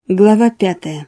Глава 5.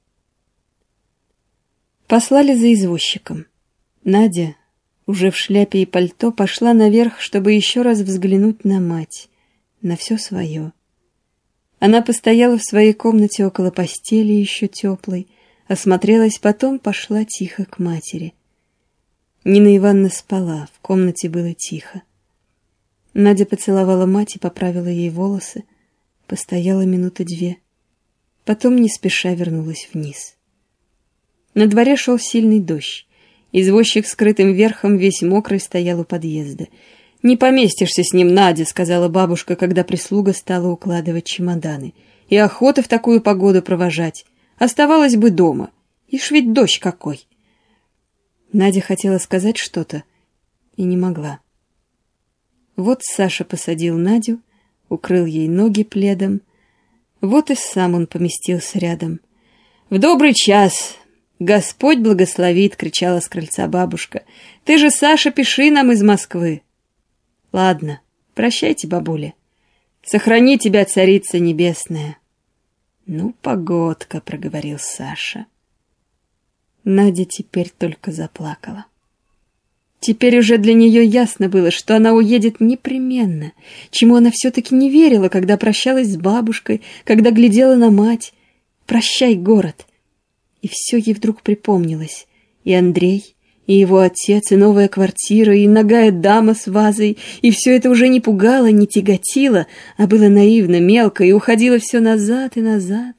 Послали за извозчиком. Надя, уже в шляпе и пальто, пошла наверх, чтобы еще раз взглянуть на мать, на все свое. Она постояла в своей комнате около постели, еще теплой, осмотрелась, потом пошла тихо к матери. Нина Ивановна спала, в комнате было тихо. Надя поцеловала мать и поправила ей волосы, постояла минуты 2. Потом не спеша вернулась вниз. На дворе шел сильный дождь. Извозчик с скрытым верхом, весь мокрый, стоял у подъезда. «Не поместишься с ним, Надя», — сказала бабушка, когда прислуга стала укладывать чемоданы. «И охота в такую погоду провожать. Оставалась бы дома. Ишь ведь дождь какой!» Надя хотела сказать что-то и не могла. Вот Саша посадил Надю, укрыл ей ноги пледом. Вот и сам он поместился рядом. «В добрый час! Господь благословит!» — кричала с крыльца бабушка. «Ты же, Саша, пиши нам из Москвы!» «Ладно, прощайте, бабуля. Сохрани тебя, Царица Небесная!» «Ну, погодка!» — проговорил Саша. Надя теперь только заплакала. Теперь уже для нее ясно было, что она уедет непременно, чему она все-таки не верила, когда прощалась с бабушкой, когда глядела на мать. «Прощай, город!» И все ей вдруг припомнилось. И Андрей, и его отец, и новая квартира, и нагая дама с вазой, и все это уже не пугало, не тяготило, а было наивно, мелко, и уходило все назад и назад.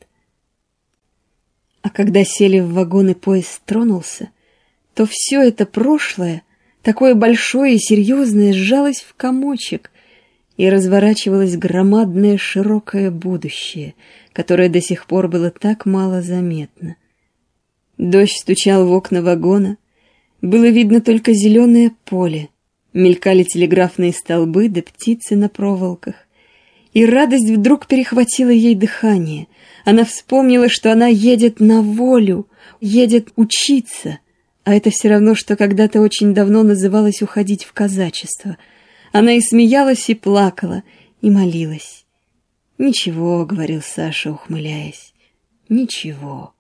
А когда сели в вагон и поезд тронулся, то все это прошлое, такое большое и серьезное, сжалось в комочек, и разворачивалось громадное широкое будущее, которое до сих пор было так мало заметно. Дождь стучал в окна вагона, было видно только зеленое поле, мелькали телеграфные столбы да птицы на проволоках. И радость вдруг перехватила ей дыхание. Она вспомнила, что она едет на волю, едет учиться, а это все равно, что когда-то очень давно называлось уходить в казачество. Она и смеялась, и плакала, и молилась. «Ничего», — говорил Саша, ухмыляясь, — «ничего».